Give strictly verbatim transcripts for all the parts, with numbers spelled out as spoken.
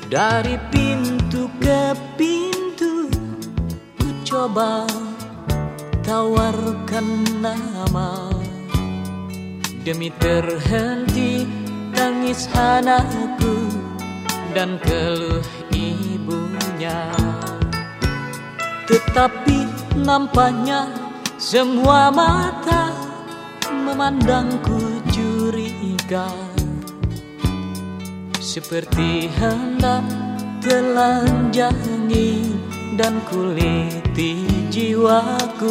Dari pintu ke pintu ku coba tawarkan nama, demi terhenti tangis anakku dan keluh ibunya. Tetapi nampaknya semua mata memandangku curiga, seperti hendak telanjangi dan kuliti jiwaku.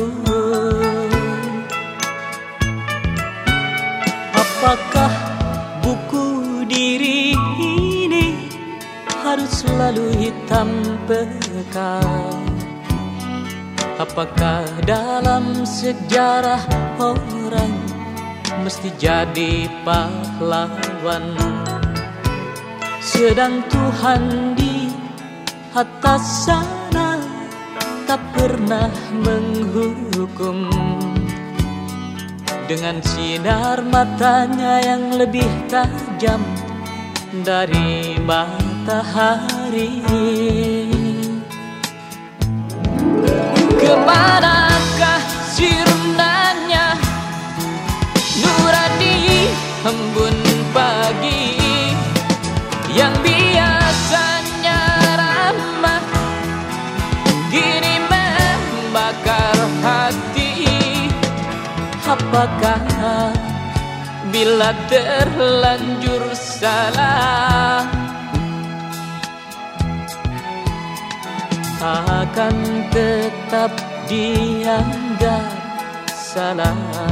Apakah buku diri ini harus selalu hitam pekat? Apakah dalam sejarah orang mesti jadi pahlawan, sedang Tuhan di atas sana tak pernah menghukum, dengan sinar matanya yang lebih tajam dari matahari. Kemanakah sirnanya nurani embun pagi yang biasanya ramah, kini membakar hati? Apakah bila terlanjur salah akan tetap dianggap salah?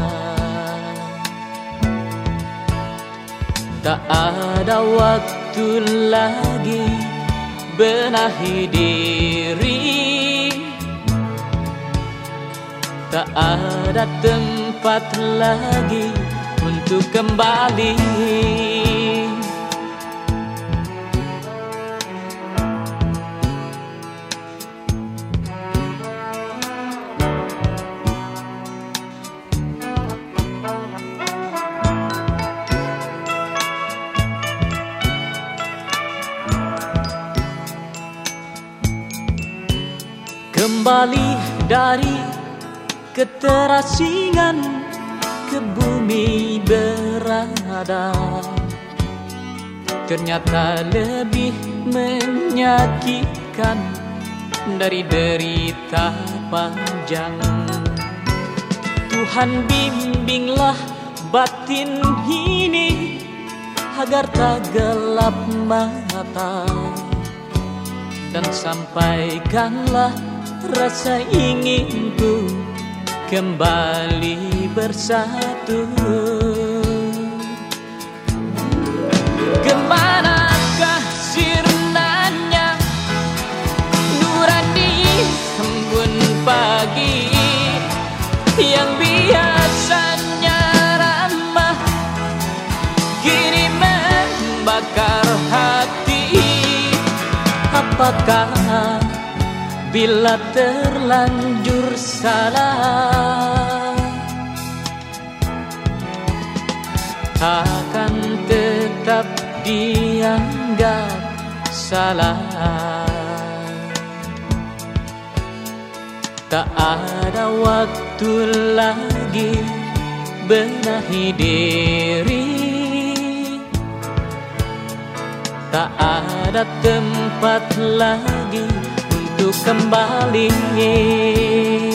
Tak ada waktu lagi benahi diri, tak ada tempat lagi untuk kembali. Kembali dari keterasingan ke bumi berada, ternyata lebih menyakitkan dari derita panjang. Tuhan bimbinglah batin ini agar tak gelap mata, dan sampaikanlah rasa inginku kembali bersatu. Kemanakah sirnanya nurani embun pagi yang biasanya ramah, kini membakar hati? Apakah bila terlanjur salah akan tetap dianggap salah? Tak ada waktu lagi benahi diri, tak ada tempat lagi untuk kembali.